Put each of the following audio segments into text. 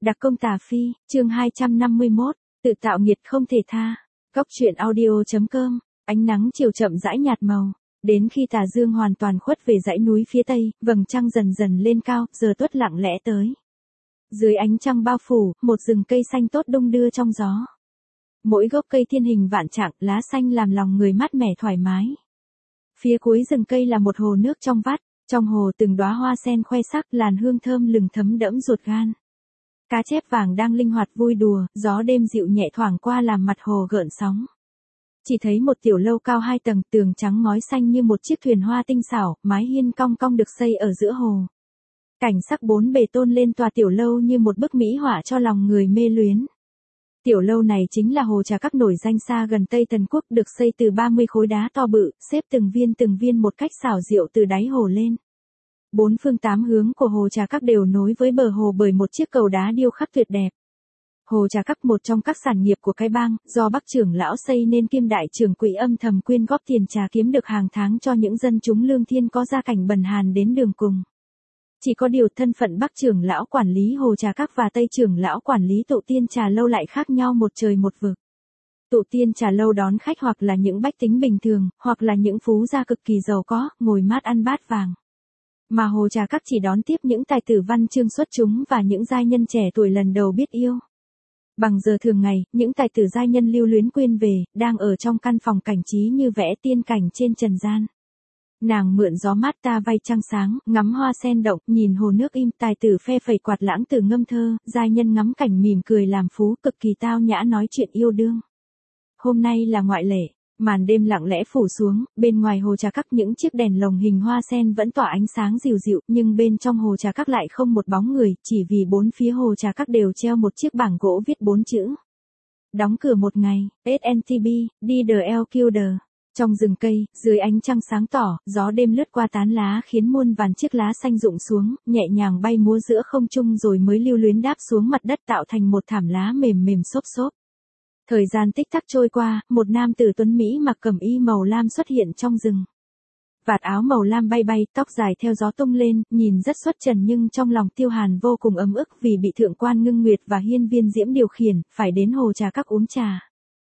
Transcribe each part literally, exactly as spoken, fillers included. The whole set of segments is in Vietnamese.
Đặc công Tà Phi, chương hai trăm năm mươi mốt, tự tạo nghiệt không thể tha. Góc truyện audio chấm com, ánh nắng chiều chậm rãi nhạt màu. Đến khi tà dương hoàn toàn khuất về dãy núi phía tây, vầng trăng dần dần lên cao, giờ tuất lặng lẽ tới. Dưới ánh trăng bao phủ, một rừng cây xanh tốt đung đưa trong gió. Mỗi gốc cây thiên hình vạn trạng, lá xanh làm lòng người mát mẻ thoải mái. Phía cuối rừng cây là một hồ nước trong vắt, trong hồ từng đóa hoa sen khoe sắc, làn hương thơm lừng thấm đẫm ruột gan. Cá chép vàng đang linh hoạt vui đùa, gió đêm dịu nhẹ thoảng qua làm mặt hồ gợn sóng. Chỉ thấy một tiểu lâu cao hai tầng, tường trắng ngói xanh như một chiếc thuyền hoa tinh xảo, mái hiên cong cong được xây ở giữa hồ. Cảnh sắc bốn bề tôn lên tòa tiểu lâu như một bức mỹ họa cho lòng người mê luyến. Tiểu lâu này chính là hồ trà các nổi danh xa gần Tây Tần Quốc, được xây từ ba mươi khối đá to bự, xếp từng viên từng viên một cách xảo diệu từ đáy hồ lên. Bốn phương tám hướng của hồ trà các đều nối với bờ hồ bởi một chiếc cầu đá điêu khắc tuyệt đẹp. Hồ trà các, một trong các sản nghiệp của cái bang, do Bắc trưởng lão xây nên kiêm đại trưởng quỹ âm thầm quyên góp tiền trà kiếm được hàng tháng cho những dân chúng lương thiện có gia cảnh bần hàn đến đường cùng. Chỉ có điều thân phận Bắc trưởng lão quản lý hồ trà các và Tây trưởng lão quản lý tụ tiên trà lâu lại khác nhau một trời một vực. Tụ tiên trà lâu đón khách hoặc là những bách tính bình thường, hoặc là những phú gia cực kỳ giàu có, ngồi mát ăn bát vàng. Mà hồ trà các chỉ đón tiếp những tài tử văn chương xuất chúng và những giai nhân trẻ tuổi lần đầu biết yêu. Bằng giờ thường ngày, những tài tử giai nhân lưu luyến quên về, đang ở trong căn phòng cảnh trí như vẽ tiên cảnh trên trần gian. Nàng mượn gió mát ta vay trăng sáng, ngắm hoa sen động, nhìn hồ nước im, tài tử phe phẩy quạt lãng tử ngâm thơ, giai nhân ngắm cảnh mỉm cười làm phú, cực kỳ tao nhã nói chuyện yêu đương. Hôm nay là ngoại lệ. Màn đêm lặng lẽ phủ xuống, bên ngoài hồ trà các những chiếc đèn lồng hình hoa sen vẫn tỏa ánh sáng dịu dịu, nhưng bên trong hồ trà các lại không một bóng người, chỉ vì bốn phía hồ trà các đều treo một chiếc bảng gỗ viết bốn chữ. Đóng cửa một ngày, ét en tê bê, đi the el Killer. Trong rừng cây, dưới ánh trăng sáng tỏ, gió đêm lướt qua tán lá khiến muôn vàn chiếc lá xanh rụng xuống, nhẹ nhàng bay múa giữa không trung rồi mới lưu luyến đáp xuống mặt đất tạo thành một thảm lá mềm mềm xốp xốp. Thời gian tích tắc trôi qua, một nam tử tuấn Mỹ mặc cẩm y màu lam xuất hiện trong rừng. Vạt áo màu lam bay bay, tóc dài theo gió tung lên, nhìn rất xuất trần nhưng trong lòng Tiêu Hàn vô cùng ấm ức vì bị thượng quan Ngưng Nguyệt và Hiên Viên Diễm điều khiển, phải đến hồ trà các uống trà.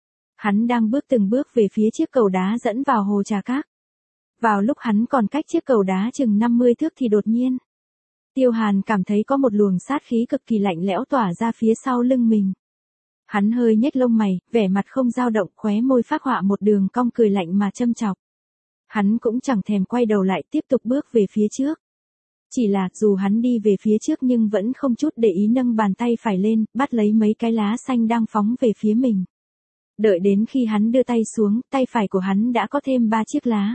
Hắn đang bước từng bước về phía chiếc cầu đá dẫn vào hồ trà các. Vào lúc hắn còn cách chiếc cầu đá chừng năm mươi thước thì đột nhiên, Tiêu Hàn cảm thấy có một luồng sát khí cực kỳ lạnh lẽo tỏa ra phía sau lưng mình. Hắn hơi nhếch lông mày, vẻ mặt không dao động, khóe môi phác họa một đường cong cười lạnh mà châm chọc. Hắn cũng chẳng thèm quay đầu lại tiếp tục bước về phía trước. Chỉ là, dù hắn đi về phía trước nhưng vẫn không chút để ý nâng bàn tay phải lên, bắt lấy mấy cái lá xanh đang phóng về phía mình. Đợi đến khi hắn đưa tay xuống, tay phải của hắn đã có thêm ba chiếc lá.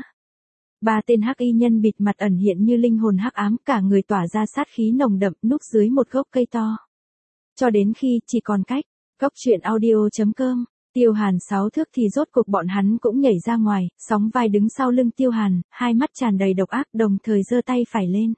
Ba tên hắc y nhân bịt mặt ẩn hiện như linh hồn hắc ám, cả người tỏa ra sát khí nồng đậm, núp dưới một gốc cây to. Cho đến khi chỉ còn cách. Góc truyện audio chấm com, Tiêu Hàn sáu thước thì rốt cuộc bọn hắn cũng nhảy ra ngoài, sóng vai đứng sau lưng Tiêu Hàn, hai mắt tràn đầy độc ác đồng thời giơ tay phải lên.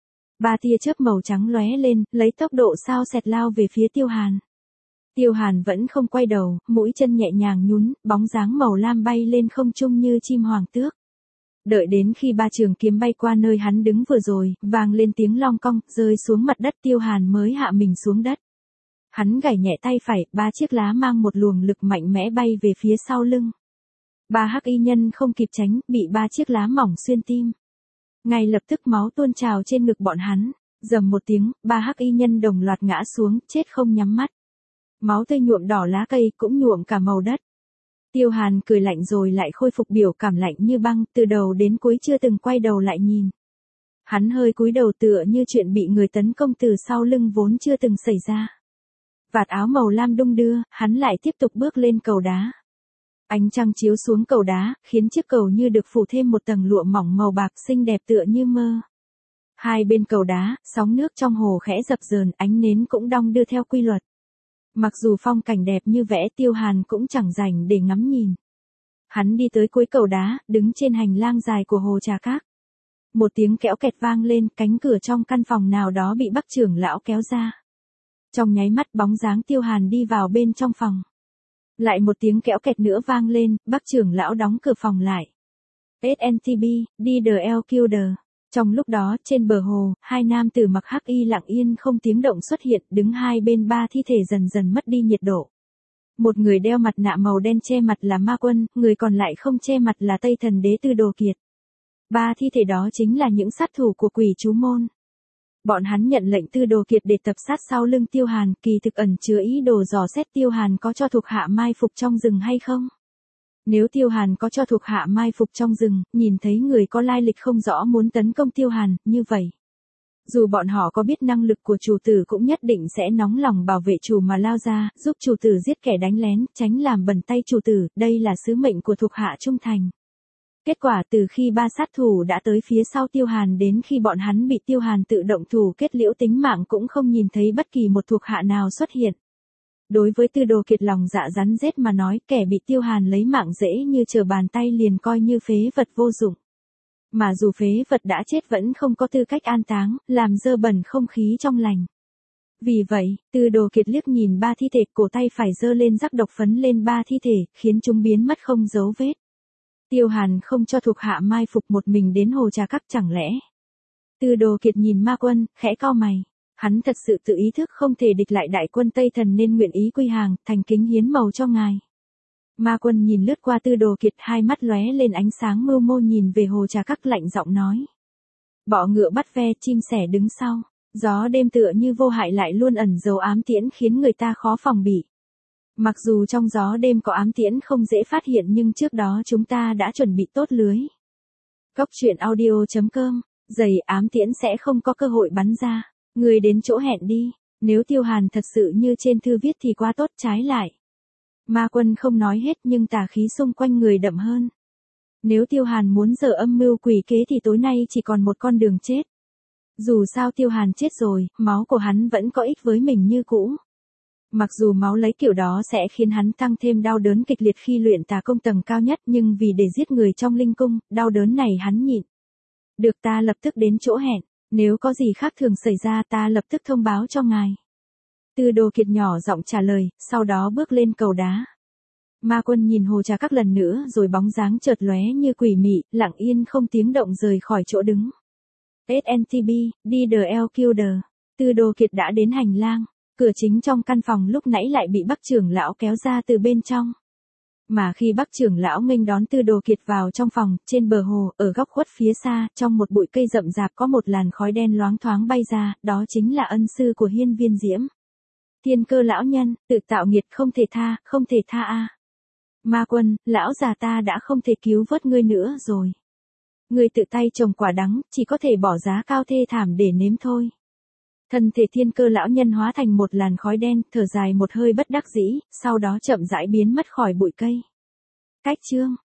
Ba tia chớp màu trắng lóe lên, lấy tốc độ sao xẹt lao về phía Tiêu Hàn. Tiêu Hàn vẫn không quay đầu, mũi chân nhẹ nhàng nhún, bóng dáng màu lam bay lên không trung như chim hoàng tước. Đợi đến khi ba trường kiếm bay qua nơi hắn đứng vừa rồi, vang lên tiếng long cong, rơi xuống mặt đất, Tiêu Hàn mới hạ mình xuống đất. Hắn gảy nhẹ tay phải, ba chiếc lá mang một luồng lực mạnh mẽ bay về phía sau lưng. Ba hắc y nhân không kịp tránh, bị ba chiếc lá mỏng xuyên tim. Ngay lập tức máu tuôn trào trên ngực bọn hắn, rầm một tiếng, ba hắc y nhân đồng loạt ngã xuống, chết không nhắm mắt. Máu tươi nhuộm đỏ lá cây, cũng nhuộm cả màu đất. Tiêu Hàn cười lạnh rồi lại khôi phục biểu cảm lạnh như băng, từ đầu đến cuối chưa từng quay đầu lại nhìn. Hắn hơi cúi đầu tựa như chuyện bị người tấn công từ sau lưng vốn chưa từng xảy ra. Vạt áo màu lam đung đưa, hắn lại tiếp tục bước lên cầu đá. Ánh trăng chiếu xuống cầu đá, khiến chiếc cầu như được phủ thêm một tầng lụa mỏng màu bạc xinh đẹp tựa như mơ. Hai bên cầu đá, sóng nước trong hồ khẽ dập dờn, ánh nến cũng đong đưa theo quy luật. Mặc dù phong cảnh đẹp như vẽ, Tiêu Hàn cũng chẳng rảnh để ngắm nhìn. Hắn đi tới cuối cầu đá, đứng trên hành lang dài của hồ trà các. Một tiếng kẽo kẹt vang lên, cánh cửa trong căn phòng nào đó bị Bắc trưởng lão kéo ra. Trong nháy mắt bóng dáng Tiêu Hàn đi vào bên trong phòng. Lại một tiếng kẽo kẹt nữa vang lên, Bắc trưởng lão đóng cửa phòng lại. ét en tê bê, đi the el Killer. Trong lúc đó, trên bờ hồ, hai nam tử mặc hắc y lặng yên không tiếng động xuất hiện, đứng hai bên ba thi thể dần dần mất đi nhiệt độ. Một người đeo mặt nạ màu đen che mặt là Ma Quân, người còn lại không che mặt là Tây Thần Đế Tư Đồ Kiệt. Ba thi thể đó chính là những sát thủ của Quỷ Chú Môn. Bọn hắn nhận lệnh Tư Đồ Kiệt để tập sát sau lưng Tiêu Hàn, kỳ thực ẩn chứa ý đồ dò xét Tiêu Hàn có cho thuộc hạ mai phục trong rừng hay không. Nếu Tiêu Hàn có cho thuộc hạ mai phục trong rừng, nhìn thấy người có lai lịch không rõ muốn tấn công Tiêu Hàn, như vậy, dù bọn họ có biết năng lực của chủ tử cũng nhất định sẽ nóng lòng bảo vệ chủ mà lao ra, giúp chủ tử giết kẻ đánh lén, tránh làm bẩn tay chủ tử, đây là sứ mệnh của thuộc hạ trung thành. Kết quả từ khi ba sát thủ đã tới phía sau Tiêu Hàn đến khi bọn hắn bị Tiêu Hàn tự động thủ kết liễu tính mạng cũng không nhìn thấy bất kỳ một thuộc hạ nào xuất hiện. Đối với Tư Đồ Kiệt lòng dạ rắn rết mà nói, kẻ bị Tiêu Hàn lấy mạng dễ như trở bàn tay liền coi như phế vật vô dụng. Mà dù phế vật đã chết vẫn không có tư cách an táng, làm dơ bẩn không khí trong lành. Vì vậy, Tư Đồ Kiệt liếc nhìn ba thi thể, cổ tay phải giơ lên rắc độc phấn lên ba thi thể, khiến chúng biến mất không dấu vết. Tiêu Hàn không cho thuộc hạ mai phục một mình đến hồ trà các chẳng lẽ. Tư Đồ Kiệt nhìn Ma Quân, khẽ cau mày. Hắn thật sự tự ý thức không thể địch lại đại quân Tây Thần nên nguyện ý quy hàng, thành kính hiến màu cho ngài. Ma Quân nhìn lướt qua Tư Đồ Kiệt, hai mắt lóe lên ánh sáng mưu mô nhìn về hồ trà các lạnh giọng nói. Bọ ngựa bắt ve, chim sẻ đứng sau. Gió đêm tựa như vô hại lại luôn ẩn dấu ám tiễn khiến người ta khó phòng bị. Mặc dù trong gió đêm có ám tiễn không dễ phát hiện nhưng trước đó chúng ta đã chuẩn bị tốt lưới. Góc truyện audio chấm com, giày ám tiễn sẽ không có cơ hội bắn ra. Người đến chỗ hẹn đi, nếu Tiêu Hàn thật sự như trên thư viết thì quá tốt, trái lại. Ma Quân không nói hết nhưng tà khí xung quanh người đậm hơn. Nếu Tiêu Hàn muốn giở âm mưu quỷ kế thì tối nay chỉ còn một con đường chết. Dù sao Tiêu Hàn chết rồi, máu của hắn vẫn có ích với mình như cũ. Mặc dù máu lấy kiểu đó sẽ khiến hắn tăng thêm đau đớn kịch liệt khi luyện tà công tầng cao nhất nhưng vì để giết người trong linh cung, đau đớn này hắn nhịn. Được, ta lập tức đến chỗ hẹn, nếu có gì khác thường xảy ra ta lập tức thông báo cho ngài. Tư Đồ Kiệt nhỏ giọng trả lời, sau đó bước lên cầu đá. Ma Quân nhìn hồ trà các lần nữa rồi bóng dáng chợt lóe như quỷ mị, lặng yên không tiếng động rời khỏi chỗ đứng. ét en tê bê, đi the el Killer. Tư Đồ Kiệt đã đến hành lang. Cửa chính trong căn phòng lúc nãy lại bị Bắc trưởng lão kéo ra từ bên trong. Mà khi Bắc trưởng lão nghênh đón Tư Đồ Kiệt vào trong phòng, trên bờ hồ, ở góc khuất phía xa, trong một bụi cây rậm rạp có một làn khói đen loáng thoáng bay ra, đó chính là ân sư của Hiên Viên Diễm. Thiên Cơ lão nhân, tự tạo nghiệt không thể tha, không thể tha a. Ma Quân, lão già ta đã không thể cứu vớt ngươi nữa rồi. Ngươi tự tay trồng quả đắng, chỉ có thể bỏ giá cao thê thảm để nếm thôi. Thân thể Thiên Cơ lão nhân hóa thành một làn khói đen, thở dài một hơi bất đắc dĩ, sau đó chậm rãi biến mất khỏi bụi cây. Cách chương